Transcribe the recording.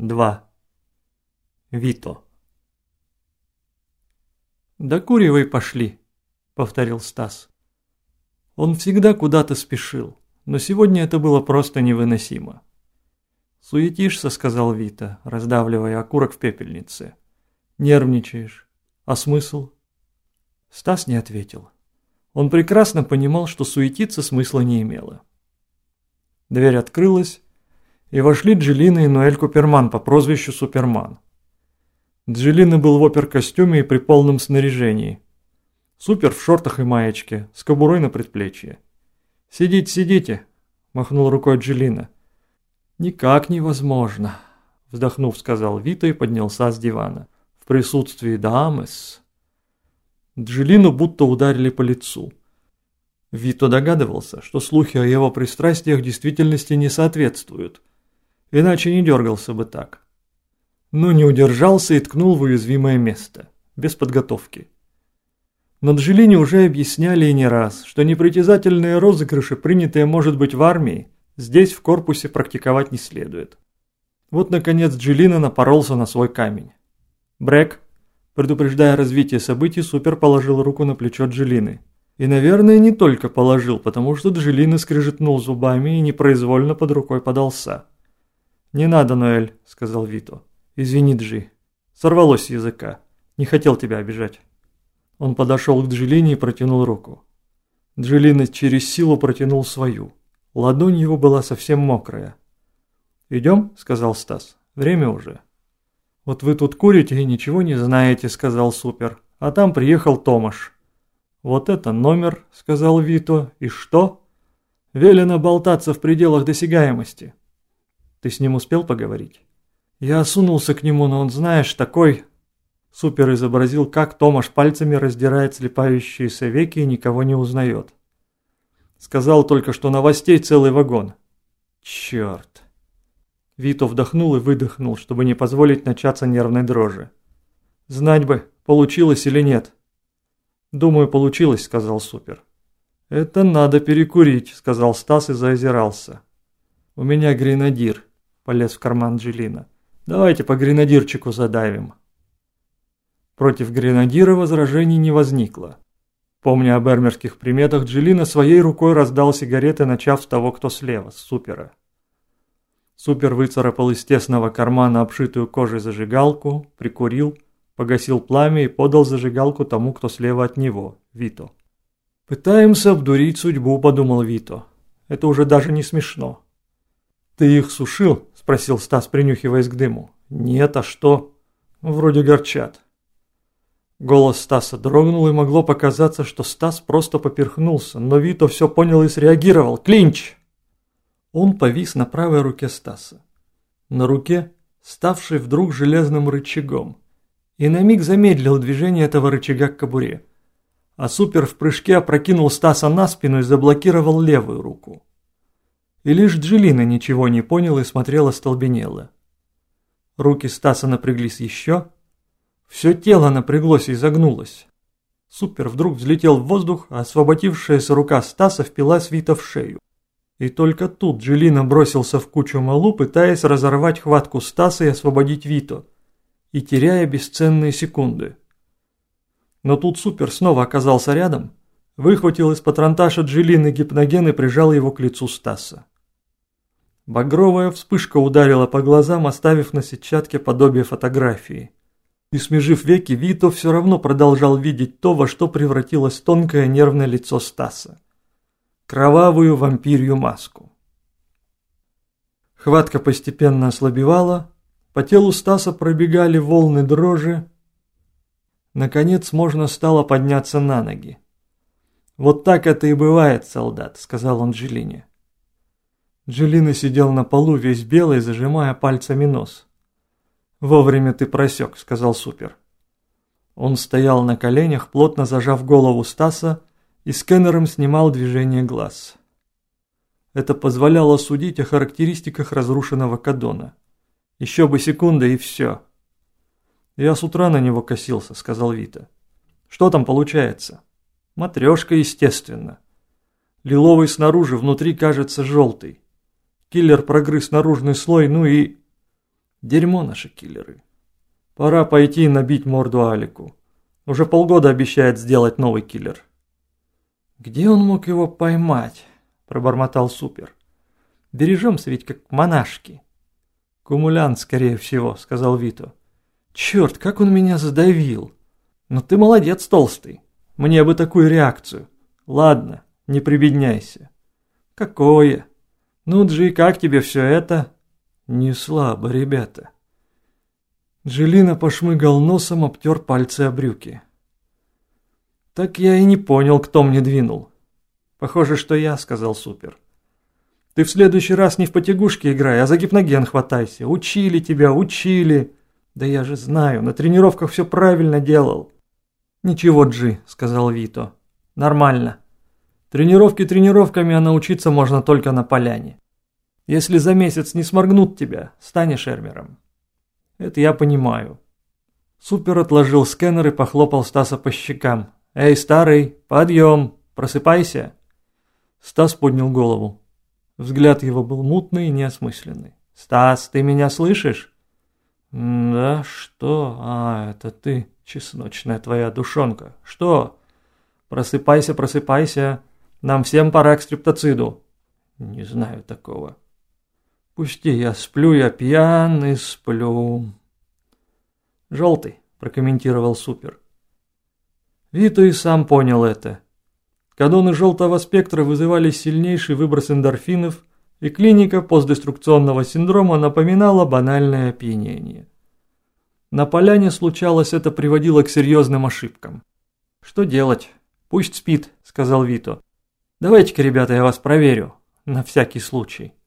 2. Вито. «Докуривай пошли», — повторил Стас. Он всегда куда-то спешил, но сегодня это было просто невыносимо. «Суетишься», — сказал Вита, раздавливая окурок в пепельнице. «Нервничаешь. А смысл?» Стас не ответил. Он прекрасно понимал, что суетиться смысла не имело. Дверь открылась, и вошли Джелина и Ноэль Куперман по прозвищу Суперман. Джелина был в оперкостюме и при полном снаряжении. Супер в шортах и маечке, с кобурой на предплечье. «Сидите, сидите», – махнул рукой Джелина. «Никак невозможно», – вздохнув, сказал Вита и поднялся с дивана. «В присутствии дамы-с». Джелину будто ударили по лицу. Вито догадывался, что слухи о его пристрастиях действительности не соответствуют, иначе не дергался бы так. Но не удержался и ткнул в уязвимое место, без подготовки. Но Джелине уже объясняли и не раз, что непритязательные розыгрыши, принятые, может быть, в армии, здесь в корпусе практиковать не следует. Вот, наконец, Джелина напоролся на свой камень. «Брэк», предупреждая развитие событий, Супер положил руку на плечо Джелины. И, наверное, не только положил, потому что Джелина скрежетнул зубами и непроизвольно под рукой подался. «Не надо, Ноэль», — сказал Вито. «Извини, Джи. Сорвалось с языка. Не хотел тебя обижать». Он подошел к Джелине и протянул руку. Джелина через силу протянул свою. Ладонь его была совсем мокрая. «Идем?» — сказал Стас. «Время уже». «Вот вы тут курите и ничего не знаете», — сказал Супер. «А там приехал Томаш». «Вот это номер», — сказал Вито. «И что?» «Велено болтаться в пределах досягаемости». «Ты с ним успел поговорить?» «Я осунулся к нему, но он, знаешь, такой...» Супер изобразил, как Томаш пальцами раздирает слепающиеся веки и никого не узнает. Сказал только, что новостей целый вагон. «Черт!» Вито вдохнул и выдохнул, чтобы не позволить начаться нервной дрожи. «Знать бы, получилось или нет». «Думаю, получилось», — сказал Супер. «Это надо перекурить», — сказал Стас и заозирался. «У меня гренадир», — полез в карман Джелина. «Давайте по гренадирчику задавим». Против гренадира возражений не возникло. Помня об эрмерских приметах, Джелина своей рукой раздал сигареты, начав с того, кто слева, с Супера. Супер выцарапал из тесного кармана обшитую кожей зажигалку, прикурил, погасил пламя и подал зажигалку тому, кто слева от него, Вито. «Пытаемся обдурить судьбу», — подумал Вито. «Это уже даже не смешно». «Ты их сушил?» — спросил Стас, принюхиваясь к дыму. «Нет, а что?» «Вроде горчат». Голос Стаса дрогнул, и могло показаться, что Стас просто поперхнулся, но Вито все понял и среагировал. «Клинч!» Он повис на правой руке Стаса. На руке, ставшей вдруг железным рычагом, и на миг замедлил движение этого рычага к кобуре. А Супер в прыжке опрокинул Стаса на спину и заблокировал левую руку. И лишь Джелина ничего не понял и смотрела остолбенело. Руки Стаса напряглись еще. Все тело напряглось и загнулось. Супер вдруг взлетел в воздух, а освободившаяся рука Стаса впилась Вито в шею. И только тут Джелина бросился в кучу малу, пытаясь разорвать хватку Стаса и освободить Вито, и теряя бесценные секунды. Но тут Супер снова оказался рядом, выхватил из патронташа Джелины гипноген и прижал его к лицу Стаса. Багровая вспышка ударила по глазам, оставив на сетчатке подобие фотографии. И смежив веки, Вито все равно продолжал видеть то, во что превратилось тонкое нервное лицо Стаса. Кровавую вампирью маску. Хватка постепенно ослабевала, по телу Стаса пробегали волны дрожи. Наконец можно стало подняться на ноги. «Вот так это и бывает, солдат», — сказал он Джелине. Джелина сидел на полу весь белый, зажимая пальцами нос. «Вовремя ты просек», — сказал Супер. Он стоял на коленях, плотно зажав голову Стаса, и сканером снимал движение глаз. Это позволяло судить о характеристиках разрушенного кадона. Еще бы секунда и все. «Я с утра на него косился», — сказал Вито. «Что там получается?» «Матрешка, естественно. Лиловый снаружи, внутри кажется желтый. Киллер прогрыз наружный слой, ну и...» Дерьмо наши киллеры. Пора пойти и набить морду Алику. Уже полгода обещает сделать новый киллер. Где он мог его поймать? Пробормотал Супер. Бережемся ведь как монашки. Кумулянт, скорее всего, сказал Вито. Черт, как он меня задавил. Но ты молодец, толстый. Мне бы такую реакцию. Ладно, не прибедняйся. Какое? Ну, Джи, как тебе все это? Не слабо, ребята. Джилина пошмыгал носом, обтер пальцы о брюки. Так я и не понял, кто мне двинул. Похоже, что я, сказал Супер. Ты в следующий раз не в потягушки играй, а за гипноген хватайся. Учили тебя, учили. Да я же знаю, на тренировках все правильно делал. Ничего, Джи, сказал Вито. Нормально. Тренировки тренировками, а научиться можно только на поляне. Если за месяц не сморгнут тебя, станешь эрмером. Это я понимаю. Супер отложил скэнер и похлопал Стаса по щекам. Эй, старый, подъем, просыпайся. Стас поднял голову. Взгляд его был мутный и неосмысленный. «Стас, ты меня слышишь?» «Да, что? А, это ты, чесночная твоя душонка. Что?» «Просыпайся, просыпайся. Нам всем пора к стриптоциду». «Не знаю такого». «Пусти, я сплю, я пьян и сплю». «Желтый», прокомментировал Супер. Вито и сам понял это. Кадоны желтого спектра вызывали сильнейший выброс эндорфинов, и клиника постдеструкционного синдрома напоминала банальное опьянение. На поляне случалось, это приводило к серьезным ошибкам. «Что делать? Пусть спит», — сказал Вито. «Давайте-ка, ребята, я вас проверю, на всякий случай».